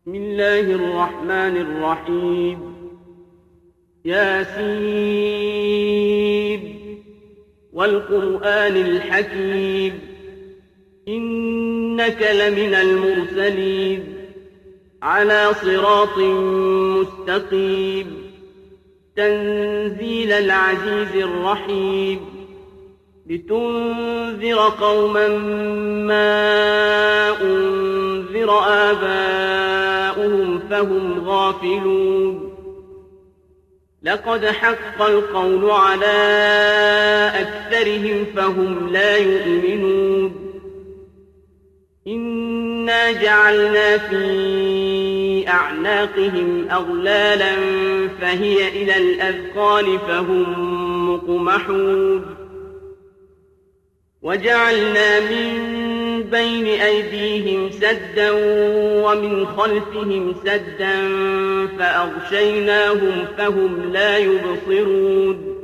بسم الله الرحمن الرحيم. ياسين والقرآن الحكيم إنك لمن المرسلين على صراط مستقيم تنزيل العزيز الرحيم لتنذر قوما ما أنذر آباؤهم فهم غافلون. لقد حق القول على أكثرهم فهم لا يؤمنون. إنا جعلنا في أعناقهم أغلالا فهي إلى الأذقان فهم مقمحون. وجعلنا من بين أيديهم سدا ومن خلفهم سدا فأغشيناهم فهم لا يبصرون.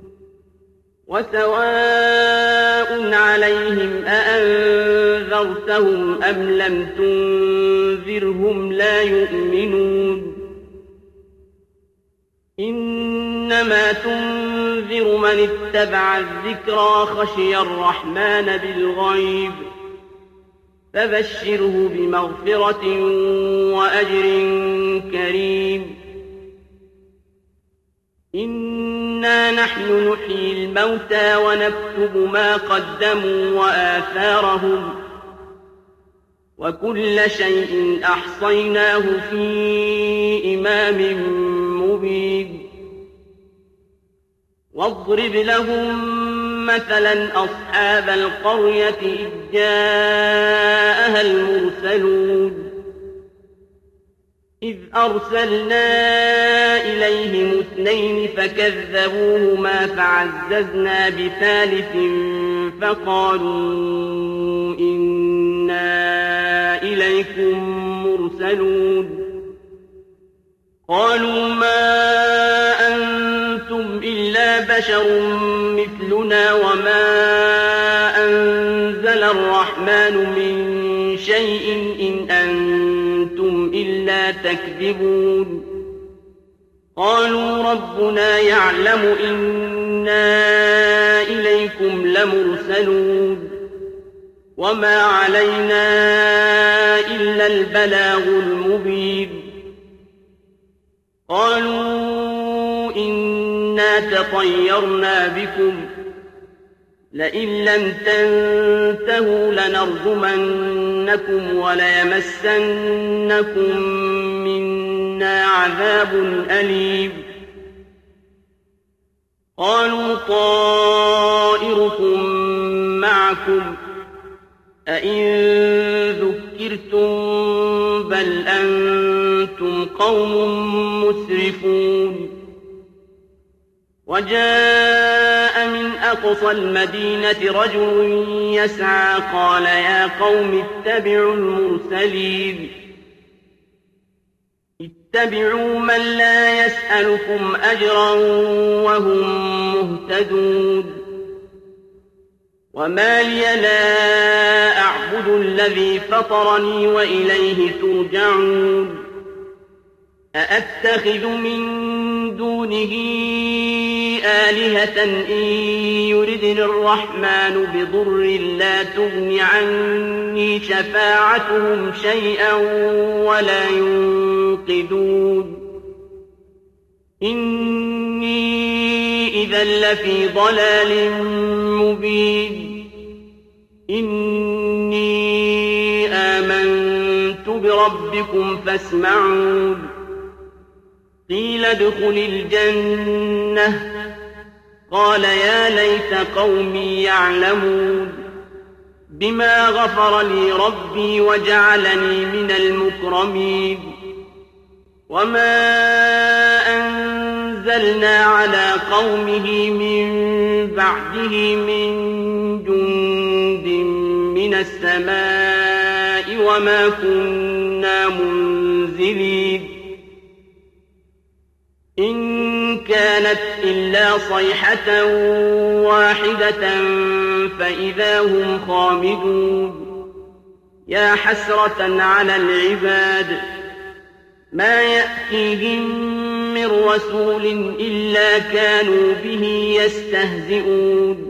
وسواء عليهم أأنذرتهم أم لم تنذرهم لا يؤمنون. إنما تنذر من اتبع الذكرى خشي الرحمن بالغيب فبشره بمغفرة وأجر كريم. إنا نحن نحيي الموتى ونكتب ما قدموا وآثارهم وكل شيء أحصيناه في إمام مبين. واضرب لهم مثلا أصحاب القرية إذ جاءها المرسلون إذ أرسلنا إليهم 2 فكذبوهما فعززنا بثالث فقالوا إنا إليكم مرسلون. قالوا ما أنتم إلا بشر مثلنا وما أنزل الرحمن من شيء إن أنتم إلا تكذبون. قالوا ربنا يعلم إنا إليكم لمرسلون وما علينا إلا البلاغ المبين. قالوا إنا تطيرنا بكم لئن لم تنتهوا لنرجمنكم وليمسنكم منا عذاب أليم. قالوا طائركم معكم أئن ذكرتم بل أنتم قوم مسرفون. وجاء من أقصى المدينة رجل يسعى قال يا قوم اتبعوا المرسلين اتبعوا من لا يسألكم أجرا وهم مهتدون. وما لي لا أعبد الذي فطرني وإليه ترجعون. أأتخذ من دونه آلهة إن يردني الرحمن بضر لا تغن عني شفاعتهم شيئا ولا ينقذون. إني إذا لفي ضلال مبين. إني آمنت بربكم فاسمعون. قيل ادخل الجنة قال يا ليت قومي يعلمون بما غفر لي ربي وجعلني من المكرمين. وما أنزلنا على قومه من بعده من جند من السماء وما كنا منزلين. إن كانت إلا صيحة واحدة فإذا هم خامدون. يا حسرة على العباد ما يأتيهم من رسول إلا كانوا به يستهزئون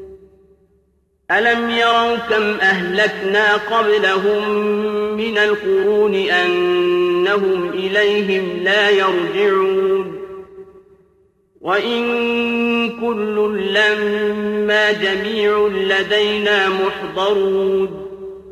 ألم يروا كم أهلكنا قبلهم من القرون أنهم إليهم لا يرجعون وإن كل لما جميع لدينا محضرون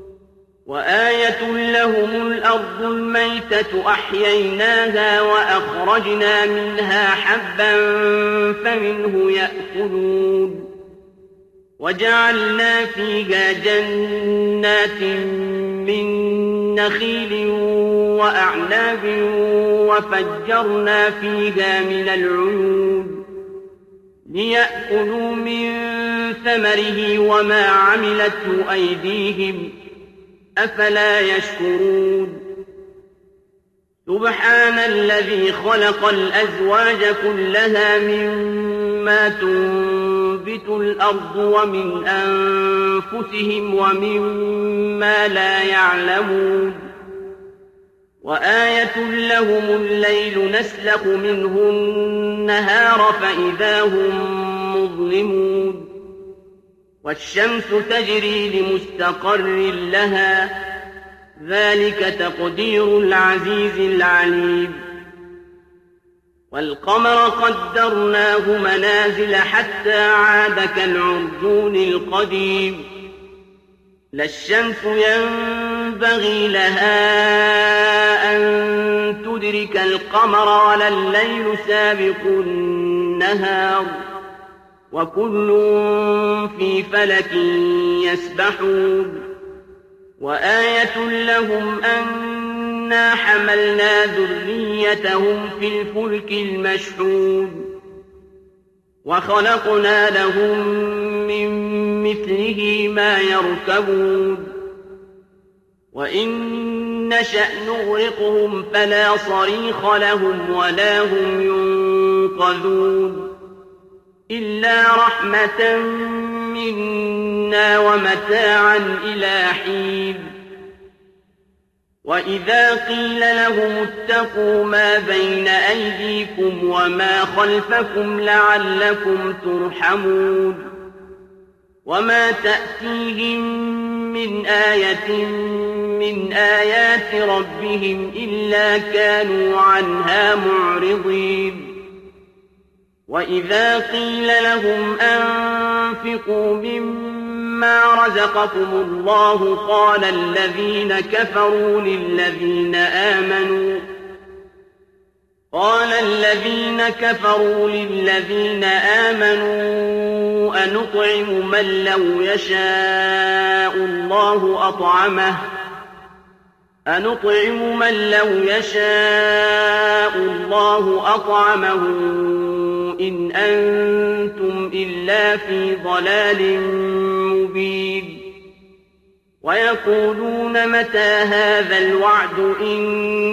وآية لهم الأرض الميتة أحييناها وأخرجنا منها حبا فمنه يأكلون وجعلنا فيها جنات من نخيل وأعناب وفجرنا فيها من العيون ليأكلوا من ثمره وما عملته أيديهم أفلا يشكرون سبحان الذي خلق الأزواج كلها مما تنبت الأرض ومن أنفسهم ومما لا يعلمون وآية لهم الليل نسلخ منه النهار فإذا هم مظلمون والشمس تجري لمستقر لها ذلك تقدير العزيز العليم والقمر قدرناه منازل حتى عاد كالعرجون القديم لا الشمس ينبغي لها أن تدرك القمر ولا الليل سابق النهار وكل في فلك يسبحون وآية لهم أنا حملنا ذريتهم في الفلك المشحون وخلقنا لهم من مثله ما يركبون وإن نشأ نغرقهم فلا صريخ لهم ولا هم ينقذون إلا رحمة منا ومتاعا إلى حين وإذا قيل لهم اتقوا ما بين أيديكم وما خلفكم لعلكم ترحمون وما تأتيهم من آية من آيات ربهم إلا كانوا عنها معرضين وإذا قيل لهم أنفقوا مما رزقكم الله قال الذين كفروا للذين آمنوا أنطعم من لو يشاء الله أطعمه إن أنتم إلا في ضلال مبين ويقولون متى هذا الوعد إن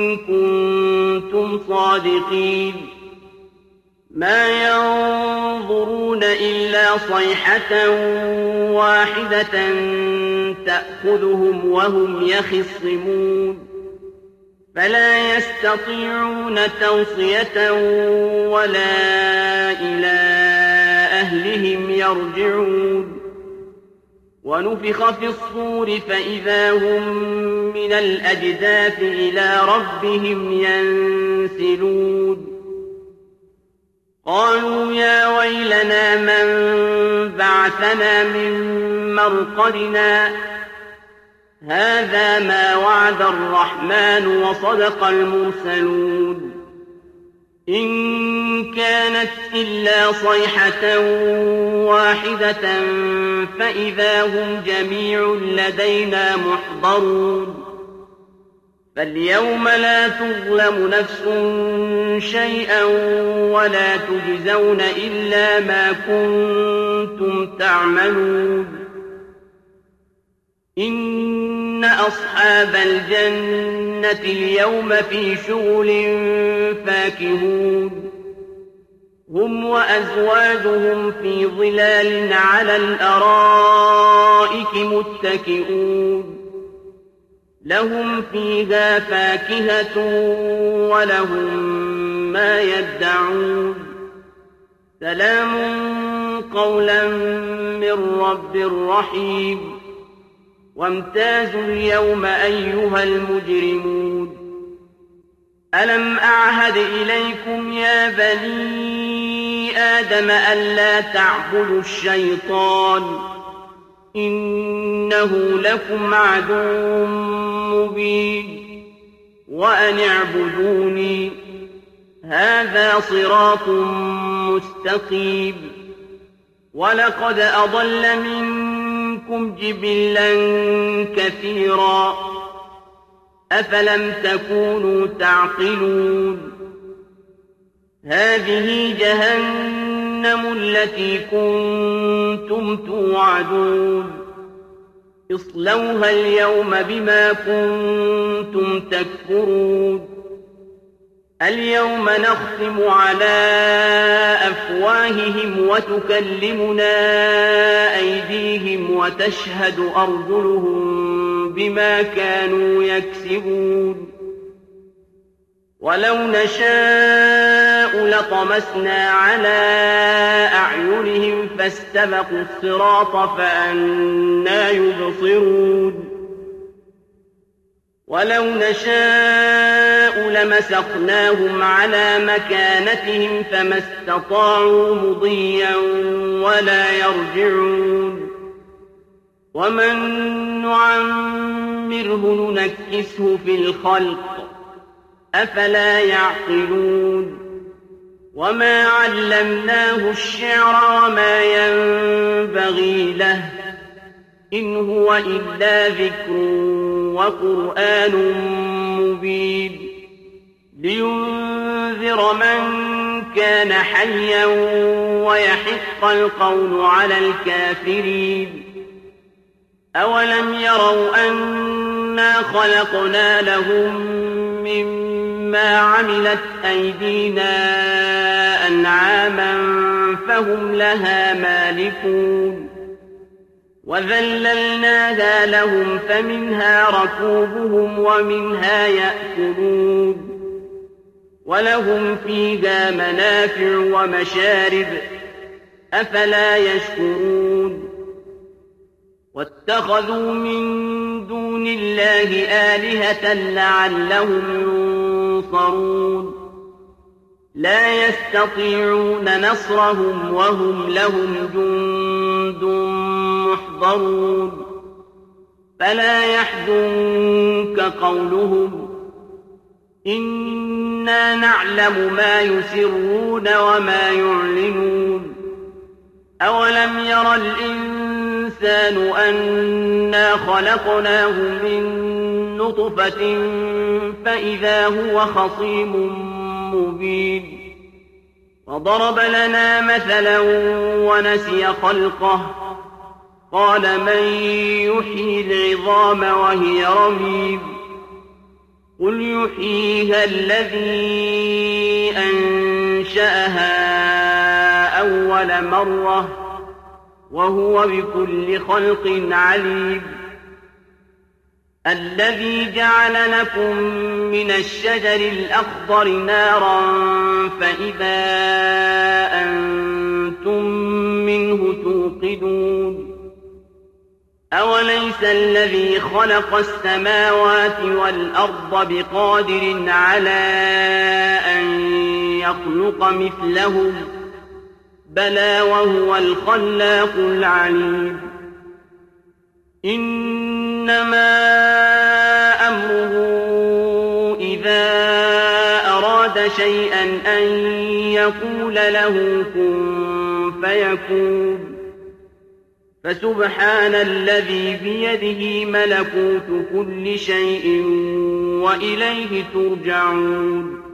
كنتم صادقين ما ينظرون إلا صيحة واحدة تأخذهم وهم يخصمون فلا يستطيعون توصية ولا إلى أهلهم يرجعون ونفخ في الصور فإذا هم من الأجداث إلى ربهم ينسلون قالوا يا ويلنا من بعثنا من مرقدنا هذا ما وعد الرحمن وصدق المرسلون إن كانت إلا صيحة واحدة فإذا هم جميع لدينا محضرون فاليوم لا تظلم نفس شيئا ولا تجزون إلا ما كنتم تعملون إن أصحاب الجنة اليوم في شغل فاكهون هم وأزواجهم في ظلال على الأرائك متكئون لهم فيها فاكهة ولهم ما يدعون سلام قولا من رب رحيم وامتازوا اليوم أيها المجرمون ألم أعهد إليكم يا بني آدم ألا تعبدوا الشيطان إنه لكم عدو مبين وأن اعبدوني هذا صراط مستقيم ولقد أضل منكم جبلا كثيرا أفلم تكونوا تعقلون هذه جهنم التي كنتم توعدون اصلوها اليوم بما كنتم تكفرون اليوم نختم على أفواههم وتكلمنا أيديهم وتشهد أرجلهم بما كانوا يكسبون ولو نشاء لطمسنا على أعينهم فاستبقوا الصراط فأنى يبصرون ولو نشاء لمسخناهم على مكانتهم فما استطاعوا مضيا ولا يرجعون ومن نعمره ننكسه في الخلق أفلا يعقلون وما علمناه الشعر وما ينبغي له إن هو إلا ذكر وقرآن مبين لينذر من كان حيا ويحق القول على الكافرين أولم يروا أنا خلقنا لهم مما عملت أيدينا أنعاما فهم لها مالكون وذللناها لهم فمنها ركوبهم ومنها يأكلون ولهم فيها منافع ومشارب أفلا يشكرون واتخذوا من دون الله آلهة لعلهم ينصرون لا يستطيعون نصرهم وهم لهم جند محضرون فلا يحزنك قولهم إنا نعلم ما يسرون وما يعلنون أولم ير الإنسان أنا خلقناه من نطفة فإذا هو خصيم مبين وضرب لنا مثلا ونسي خلقه قال من يحيي العظام وهي رميم قل يحييها الذي أنشأها أول مرة وهو بكل خلق عليم الذي جعل لكم من الشجر الأخضر نارا فإذا أنتم منه توقدون أوليس الذي خلق السماوات والأرض بقادر على أن يخلق مثلهم بلى وهو الخلاق العليم إنما أمره إذا أراد شيئا أن يقول له كن فيكون فسبحان الذي بيده ملكوت كل شيء وإليه ترجعون